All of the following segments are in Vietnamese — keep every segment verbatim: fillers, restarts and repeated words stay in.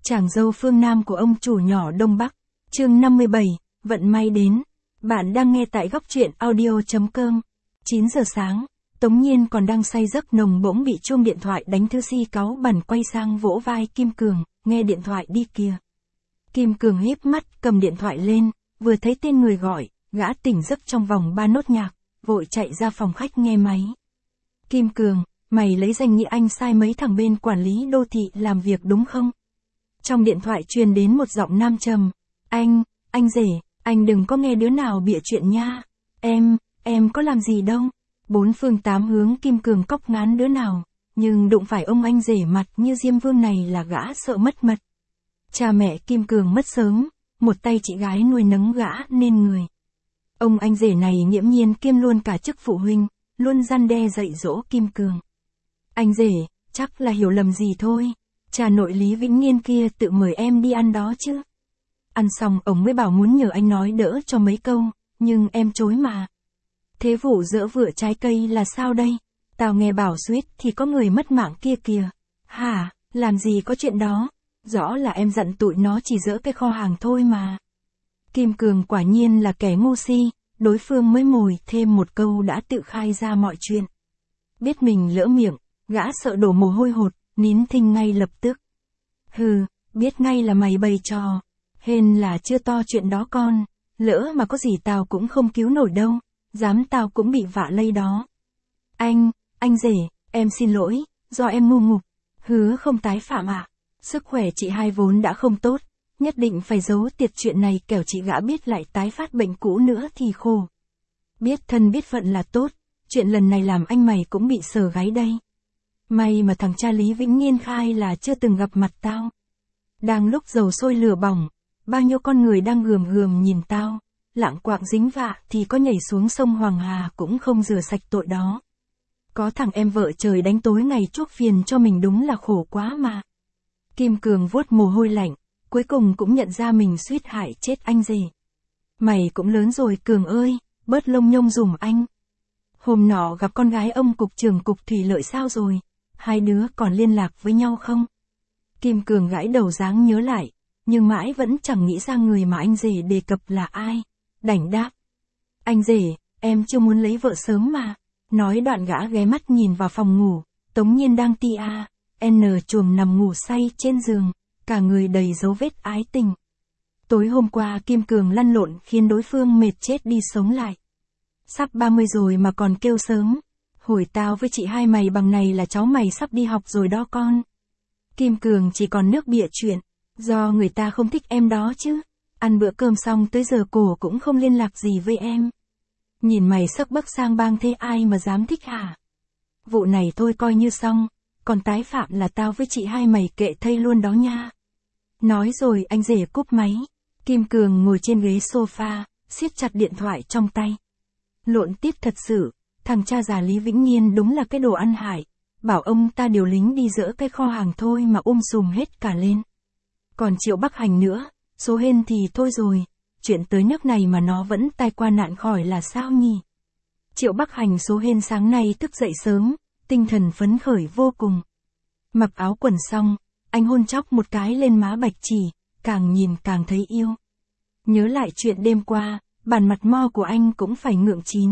Chàng dâu phương Nam của ông chủ nhỏ Đông Bắc. Chương năm mươi bảy, vận may đến. Bạn đang nghe tại góc truyện audio chấm com. chín giờ sáng, Tống Nhiên còn đang say giấc nồng bỗng bị chuông điện thoại đánh thư si cáu bẩn quay sang vỗ vai Kim Cường, nghe điện thoại đi kìa. Kim Cường híp mắt cầm điện thoại lên, vừa thấy tên người gọi, gã tỉnh giấc trong vòng ba nốt nhạc, vội chạy ra phòng khách nghe máy. Kim Cường, mày lấy danh nghĩa anh sai mấy thằng bên quản lý đô thị làm việc đúng không? Trong điện thoại truyền đến một giọng nam trầm. Anh, anh rể, anh đừng có nghe đứa nào bịa chuyện nha. Em, em có làm gì đâu. Bốn phương tám hướng Kim Cường cóc ngán đứa nào, nhưng đụng phải ông anh rể mặt như Diêm Vương này là gã sợ mất mật. Cha mẹ Kim Cường mất sớm, một tay chị gái nuôi nấng gã nên người. Ông anh rể này nghiễm nhiên kiêm luôn cả chức phụ huynh, luôn răn đe dạy dỗ Kim Cường. Anh rể, chắc là hiểu lầm gì thôi. Cha nội Lý Vĩnh Nghiên kia tự mời em đi ăn đó chứ. Ăn xong ông mới bảo muốn nhờ anh nói đỡ cho mấy câu, nhưng em chối mà. Thế vụ dỡ vựa trái cây là sao đây? Tao nghe bảo suýt thì có người mất mạng kia kìa. Hả, làm gì có chuyện đó? Rõ là em dặn tụi nó chỉ dỡ cái kho hàng thôi mà. Kim Cường quả nhiên là kẻ ngu si, đối phương mới mồi thêm một câu đã tự khai ra mọi chuyện. Biết mình lỡ miệng, gã sợ đổ mồ hôi hột, nín thinh ngay lập tức. Hừ, biết ngay là mày bày trò. Hên là chưa to chuyện đó con, lỡ mà có gì tao cũng không cứu nổi đâu, dám tao cũng bị vạ lây đó. Anh, anh rể, em xin lỗi, do em ngu ngục, hứa không tái phạm ạ. À. Sức khỏe chị hai vốn đã không tốt, nhất định phải giấu tiệt chuyện này kẻo chị gã biết lại tái phát bệnh cũ nữa thì khổ. Biết thân biết phận là tốt, chuyện lần này làm anh mày cũng bị sờ gáy đây. May mà thằng cha Lý Vĩnh Nghiên khai là chưa từng gặp mặt tao. Đang lúc dầu sôi lửa bỏng, bao nhiêu con người đang gườm gườm nhìn tao, lạng quạng dính vạ thì có nhảy xuống sông Hoàng Hà cũng không rửa sạch tội đó. Có thằng em vợ trời đánh tối ngày chuốc phiền cho mình đúng là khổ quá mà. Kim Cường vuốt mồ hôi lạnh, cuối cùng cũng nhận ra mình suýt hại chết anh rể. Mày cũng lớn rồi Cường ơi, bớt lông nhông dùm anh. Hôm nọ gặp con gái ông cục trưởng cục thủy lợi sao rồi? Hai đứa còn liên lạc với nhau không? Kim Cường gãi đầu dáng nhớ lại, nhưng mãi vẫn chẳng nghĩ ra người mà anh rể đề cập là ai. Đành đáp. Anh rể, em chưa muốn lấy vợ sớm mà. Nói đoạn gã ghé mắt nhìn vào phòng ngủ, Tống Nhiên đang ti a, n chuồng nằm ngủ say trên giường, cả người đầy dấu vết ái tình. Tối hôm qua Kim Cường lăn lộn khiến đối phương mệt chết đi sống lại. Sắp ba mươi rồi mà còn kêu sớm. Hồi tao với chị hai mày bằng này là cháu mày sắp đi học rồi đó con. Kim Cường chỉ còn nước bịa chuyện, do người ta không thích em đó chứ. Ăn bữa cơm xong tới giờ cổ cũng không liên lạc gì với em. Nhìn mày sắc bấc sang bang thế ai mà dám thích hả? Vụ này thôi coi như xong, còn tái phạm là tao với chị hai mày kệ thây luôn đó nha. Nói rồi anh rể cúp máy. Kim Cường ngồi trên ghế sofa, siết chặt điện thoại trong tay. Lộn tiếp thật sự, thằng cha già Lý Vĩnh Nghiên đúng là cái đồ ăn hại. Bảo ông ta điều lính đi dỡ cái kho hàng thôi mà um sùm hết cả lên. Còn Triệu Bắc Hành nữa, số hên thì thôi rồi, chuyện tới nước này mà nó vẫn tai qua nạn khỏi là sao nhỉ? Triệu Bắc Hành số hên sáng nay thức dậy sớm, tinh thần phấn khởi vô cùng. Mặc áo quần xong, anh hôn chóc một cái lên má Bạch Chỉ, càng nhìn càng thấy yêu. Nhớ lại chuyện đêm qua, bản mặt mo của anh cũng phải ngượng chín.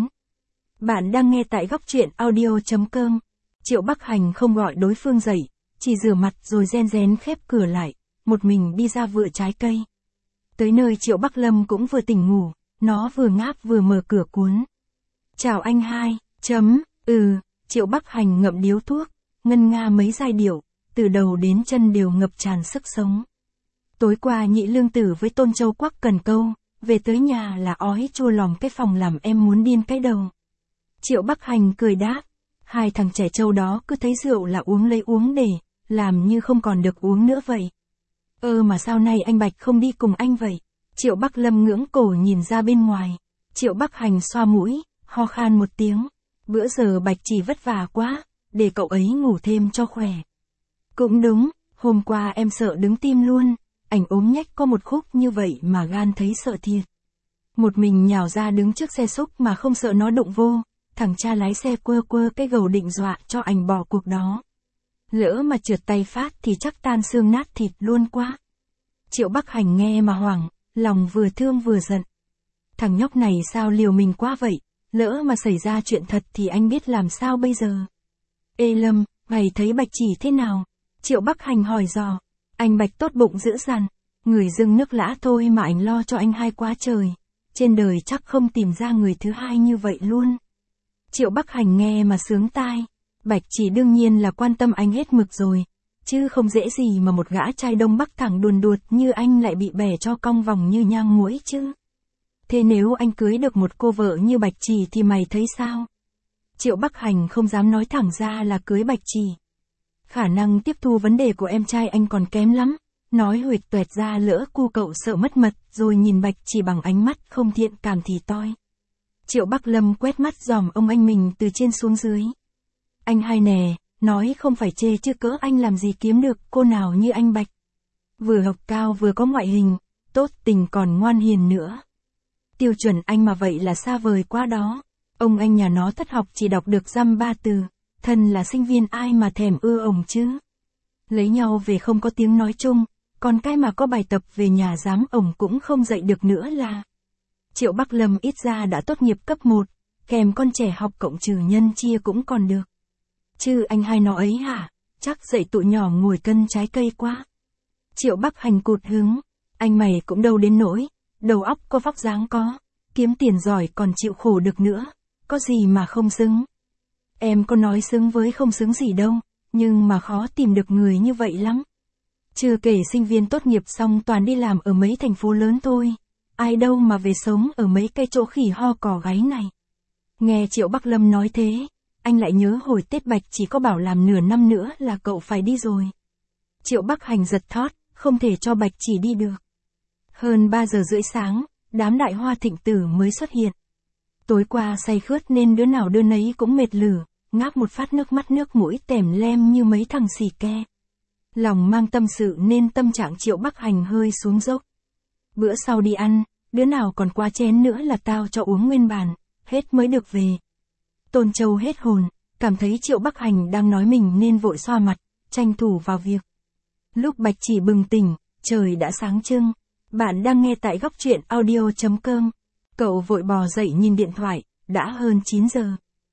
Bạn đang nghe tại góc truyện audio chấm com. Triệu Bắc Hành không gọi đối phương dậy, chỉ rửa mặt rồi ren rén khép cửa lại, một mình đi ra vựa trái cây. Tới nơi Triệu Bắc Lâm cũng vừa tỉnh ngủ, nó vừa ngáp vừa mở cửa cuốn. Chào anh hai, chấm, ừ, Triệu Bắc Hành ngậm điếu thuốc, ngân nga mấy giai điệu, từ đầu đến chân đều ngập tràn sức sống. Tối qua Nhị Lương Tử với Tôn Châu quắc cần câu, về tới nhà là ói chua lòng cái phòng làm em muốn điên cái đầu. Triệu Bắc Hành cười đáp, hai thằng trẻ trâu đó cứ thấy rượu là uống lấy uống để, làm như không còn được uống nữa vậy. Ơ mà sao nay anh Bạch không đi cùng anh vậy? Triệu Bắc Lâm ngưỡng cổ nhìn ra bên ngoài. Triệu Bắc Hành xoa mũi, ho khan một tiếng. Bữa giờ Bạch Chỉ vất vả quá, để cậu ấy ngủ thêm cho khỏe. Cũng đúng, hôm qua em sợ đứng tim luôn, ảnh ốm nhách có một khúc như vậy mà gan thấy sợ thiệt. Một mình nhào ra đứng trước xe xúc mà không sợ nó đụng vô, thằng cha lái xe quơ quơ cái gầu định dọa cho ảnh bỏ cuộc đó. Lỡ mà trượt tay phát thì chắc tan xương nát thịt luôn quá. Triệu Bắc Hành nghe mà hoảng, lòng vừa thương vừa giận. Thằng nhóc này sao liều mình quá vậy, lỡ mà xảy ra chuyện thật thì anh biết làm sao bây giờ. Ê Lâm, mày thấy Bạch Chỉ thế nào? Triệu Bắc Hành hỏi dò. Anh Bạch tốt bụng dữ dằn, người dưng nước lã thôi mà anh lo cho anh hai quá trời. Trên đời chắc không tìm ra người thứ hai như vậy luôn. Triệu Bắc Hành nghe mà sướng tai. Bạch Chỉ đương nhiên là quan tâm anh hết mực rồi. Chứ không dễ gì mà một gã trai Đông Bắc thẳng đùn đuột như anh lại bị bẻ cho cong vòng như nhang muối chứ. Thế nếu anh cưới được một cô vợ như Bạch Chỉ thì mày thấy sao? Triệu Bắc Hành không dám nói thẳng ra là cưới Bạch Chỉ. Khả năng tiếp thu vấn đề của em trai anh còn kém lắm. Nói huỵch toẹt ra lỡ cu cậu sợ mất mật rồi nhìn Bạch Chỉ bằng ánh mắt không thiện cảm thì toi. Triệu Bắc Lâm quét mắt dòm ông anh mình từ trên xuống dưới. Anh hai nè, nói không phải chê chứ cỡ anh làm gì kiếm được cô nào như anh Bạch. Vừa học cao vừa có ngoại hình, tốt tình còn ngoan hiền nữa. Tiêu chuẩn anh mà vậy là xa vời quá đó. Ông anh nhà nó thất học chỉ đọc được dăm ba từ, thân là sinh viên ai mà thèm ưa ổng chứ. Lấy nhau về không có tiếng nói chung, còn cái mà có bài tập về nhà giám ổng cũng không dạy được nữa là. Triệu Bắc Lâm ít ra đã tốt nghiệp cấp một, kèm con trẻ học cộng trừ nhân chia cũng còn được. Chứ anh hai nó ấy hả, chắc dạy tụi nhỏ ngồi cân trái cây quá. Triệu Bắc Hành cụt hứng, anh mày cũng đâu đến nỗi, đầu óc có vóc dáng có, kiếm tiền giỏi còn chịu khổ được nữa, có gì mà không xứng. Em có nói xứng với không xứng gì đâu, nhưng mà khó tìm được người như vậy lắm. Chưa kể sinh viên tốt nghiệp xong toàn đi làm ở mấy thành phố lớn thôi, ai đâu mà về sống ở mấy cái chỗ khỉ ho cò gáy này. Nghe Triệu Bắc Lâm nói thế, anh lại nhớ hồi Tết Bạch chỉ có bảo làm nửa năm nữa là cậu phải đi rồi. Triệu Bắc Hành giật thót, không thể cho Bạch Chỉ đi được. Hơn ba giờ rưỡi sáng, đám đại hoa thịnh tử mới xuất hiện. Tối qua say khướt nên đứa nào đứa nấy cũng mệt lử, ngáp một phát nước mắt nước mũi tèm lem như mấy thằng xì ke. Lòng mang tâm sự nên tâm trạng Triệu Bắc Hành hơi xuống dốc. Bữa sau đi ăn, đứa nào còn quá chén nữa là tao cho uống nguyên bàn, hết mới được về. Tôn Châu hết hồn, cảm thấy Triệu Bắc Hành đang nói mình nên vội xoa mặt, tranh thủ vào việc. Lúc Bạch Chỉ bừng tỉnh, trời đã sáng trưng. Bạn đang nghe tại góc truyện audio chấm com. Cậu vội bò dậy nhìn điện thoại, đã hơn chín giờ.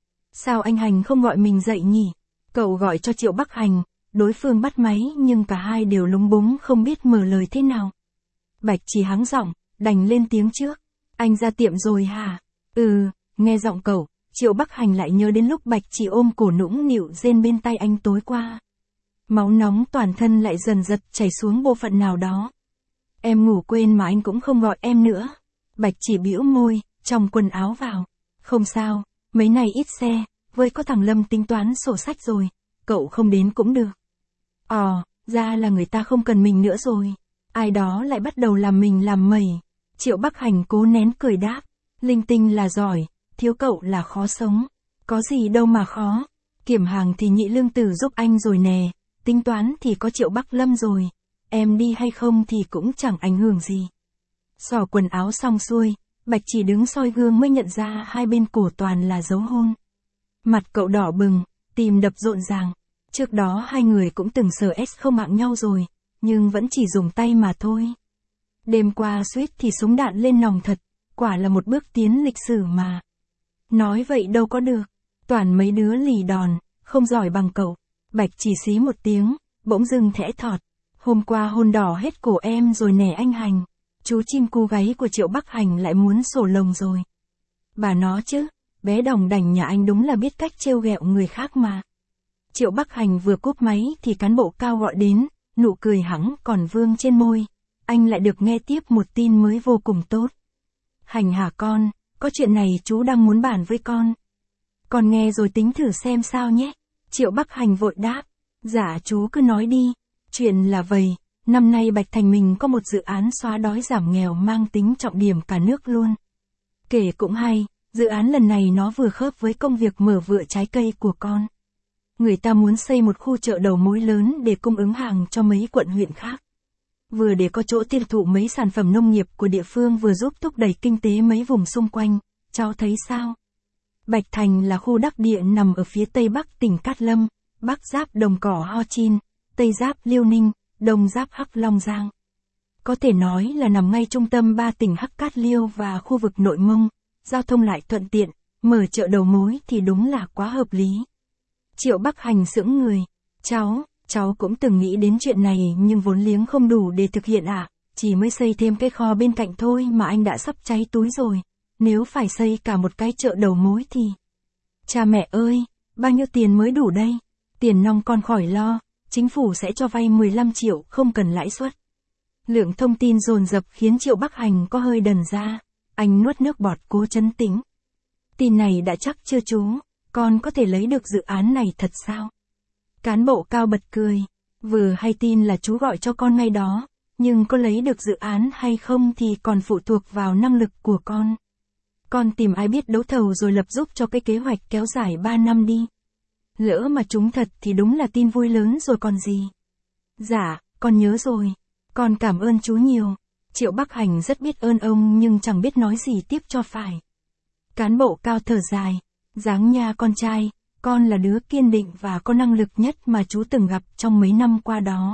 Sao anh Hành không gọi mình dậy nhỉ? Cậu gọi cho Triệu Bắc Hành, đối phương bắt máy nhưng cả hai đều lúng búng không biết mở lời thế nào. Bạch Chỉ hắng giọng, đành lên tiếng trước. Anh ra tiệm rồi hả? Ừ, nghe giọng cậu, Triệu Bắc Hành lại nhớ đến lúc Bạch Chỉ ôm cổ nũng nịu rên bên tay anh tối qua. Máu nóng toàn thân lại dần dật chảy xuống bộ phận nào đó. Em ngủ quên mà anh cũng không gọi em nữa. Bạch Chỉ bĩu môi, trong quần áo vào. Không sao, mấy này ít xe, với có thằng Lâm tính toán sổ sách rồi, cậu không đến cũng được. Ồ, ra là người ta không cần mình nữa rồi. Ai đó lại bắt đầu làm mình làm mẩy. Triệu Bắc Hành cố nén cười đáp. Linh tinh là giỏi, thiếu cậu là khó sống. Có gì đâu mà khó. Kiểm hàng thì Nhị Lương Tử giúp anh rồi nè. Tính toán thì có Triệu Bắc Lâm rồi. Em đi hay không thì cũng chẳng ảnh hưởng gì. Xỏ quần áo xong xuôi, Bạch Chỉ đứng soi gương mới nhận ra hai bên cổ toàn là dấu hôn. Mặt cậu đỏ bừng, tim đập rộn ràng. Trước đó hai người cũng từng sờ ét không mạng nhau rồi, nhưng vẫn chỉ dùng tay mà thôi. Đêm qua suýt thì súng đạn lên nòng thật, quả là một bước tiến lịch sử mà. Nói vậy đâu có được, toàn mấy đứa lì đòn, không giỏi bằng cậu. Bạch Chỉ xí một tiếng, bỗng dưng thẽ thọt. Hôm qua hôn đỏ hết cổ em rồi nè anh Hành. Chú chim cu gáy của Triệu Bắc Hành lại muốn sổ lồng rồi. Bà nó chứ, bé đồng đành nhà anh đúng là biết cách trêu ghẹo người khác mà. Triệu Bắc Hành vừa cúp máy thì cán bộ cao gọi đến, nụ cười hắng còn vương trên môi. Anh lại được nghe tiếp một tin mới vô cùng tốt. Hành hả con, có chuyện này chú đang muốn bàn với con. Con nghe rồi tính thử xem sao nhé. Triệu Bắc Hành vội đáp. Dạ chú cứ nói đi. Chuyện là vậy, năm nay Bạch Thành mình có một dự án xóa đói giảm nghèo mang tính trọng điểm cả nước luôn. Kể cũng hay, dự án lần này nó vừa khớp với công việc mở vựa trái cây của con. Người ta muốn xây một khu chợ đầu mối lớn để cung ứng hàng cho mấy quận huyện khác. Vừa để có chỗ tiêu thụ mấy sản phẩm nông nghiệp của địa phương vừa giúp thúc đẩy kinh tế mấy vùng xung quanh, cháu thấy sao? Bạch Thành là khu đắc địa nằm ở phía tây bắc tỉnh Cát Lâm, bắc giáp Đồng Cỏ Ho Chin, tây giáp Liêu Ninh, đông giáp Hắc Long Giang. Có thể nói là nằm ngay trung tâm ba tỉnh Hắc Cát Liêu và khu vực Nội Mông, giao thông lại thuận tiện, mở chợ đầu mối thì đúng là quá hợp lý. Triệu Bắc Hành sững người. Cháu, cháu cũng từng nghĩ đến chuyện này nhưng vốn liếng không đủ để thực hiện ạ. À? Chỉ mới xây thêm cái kho bên cạnh thôi mà anh đã sắp cháy túi rồi. Nếu phải xây cả một cái chợ đầu mối thì... Cha mẹ ơi, bao nhiêu tiền mới đủ đây? Tiền nong con khỏi lo, chính phủ sẽ cho vay mười lăm triệu không cần lãi suất. Lượng thông tin dồn dập khiến Triệu Bắc Hành có hơi đần ra. Anh nuốt nước bọt cố trấn tĩnh. Tin này đã chắc chưa chú? Con có thể lấy được dự án này thật sao? Cán bộ cao bật cười. Vừa hay tin là chú gọi cho con ngay đó, nhưng có lấy được dự án hay không thì còn phụ thuộc vào năng lực của con. Con tìm ai biết đấu thầu rồi lập giúp cho cái kế hoạch kéo dài ba năm đi. Lỡ mà trúng thật thì đúng là tin vui lớn rồi còn gì. Dạ, con nhớ rồi. Con cảm ơn chú nhiều. Triệu Bắc Hành rất biết ơn ông nhưng chẳng biết nói gì tiếp cho phải. Cán bộ cao thở dài. Dáng nha con trai, con là đứa kiên định và có năng lực nhất mà chú từng gặp trong mấy năm qua đó.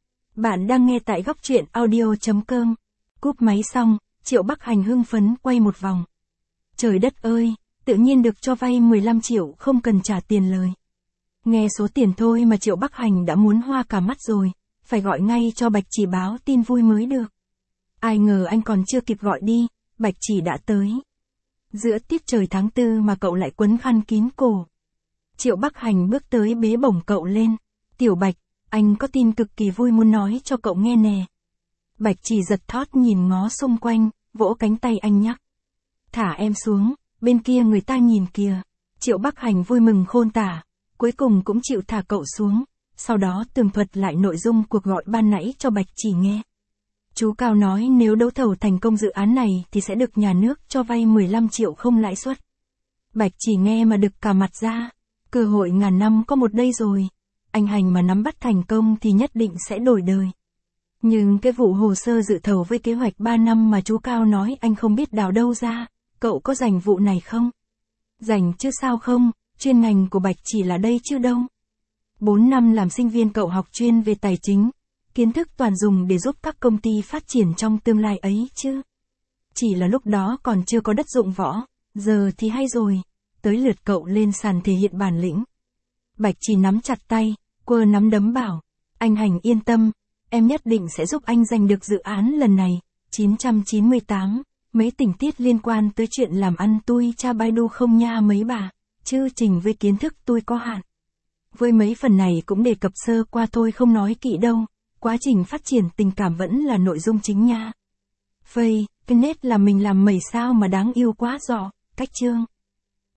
Bạn đang nghe tại góc truyện audio.com. Cúp máy xong, Triệu Bắc Hành hưng phấn quay một vòng. Trời đất ơi, tự nhiên được cho vay mười lăm triệu không cần trả tiền lời. Nghe số tiền thôi mà Triệu Bắc Hành đã muốn hoa cả mắt rồi, phải gọi ngay cho Bạch Chỉ báo tin vui mới được. Ai ngờ anh còn chưa kịp gọi đi, Bạch Chỉ đã tới. Giữa tiết trời tháng tư mà cậu lại quấn khăn kín cổ. Triệu Bắc Hành bước tới bế bổng cậu lên. Tiểu Bạch, anh có tin cực kỳ vui muốn nói cho cậu nghe nè. Bạch Chỉ giật thót nhìn ngó xung quanh, vỗ cánh tay anh nhắc. Thả em xuống, bên kia người ta nhìn kìa. Triệu Bắc Hành vui mừng khôn tả, cuối cùng cũng chịu thả cậu xuống, sau đó tường thuật lại nội dung cuộc gọi ban nãy cho Bạch Chỉ nghe. Chú Cao nói nếu đấu thầu thành công dự án này thì sẽ được nhà nước cho vay mười lăm triệu không lãi suất. Bạch Chỉ nghe mà đực cả mặt ra, cơ hội ngàn năm có một đây rồi, anh Hành mà nắm bắt thành công thì nhất định sẽ đổi đời. Nhưng cái vụ hồ sơ dự thầu với kế hoạch ba năm mà chú Cao nói anh không biết đào đâu ra, cậu có rành vụ này không? Rành chứ sao không, chuyên ngành của Bạch Chỉ là đây chứ đâu. bốn năm làm sinh viên cậu học chuyên về tài chính, kiến thức toàn dùng để giúp các công ty phát triển trong tương lai ấy chứ. Chỉ là lúc đó còn chưa có đất dụng võ, giờ thì hay rồi, tới lượt cậu lên sàn thể hiện bản lĩnh. Bạch Chỉ nắm chặt tay, quơ nắm đấm bảo, anh Hành yên tâm, em nhất định sẽ giúp anh giành được dự án lần này. chín trăm chín mươi tám, mấy tình tiết liên quan tới chuyện làm ăn tôi cha Baidu không nha mấy bà, chứ trình với kiến thức tôi có hạn. Với mấy phần này cũng đề cập sơ qua thôi không nói kỹ đâu, quá trình phát triển tình cảm vẫn là nội dung chính nha. Vây, cái nét là mình làm mẩy sao mà đáng yêu quá dọ, cách chương.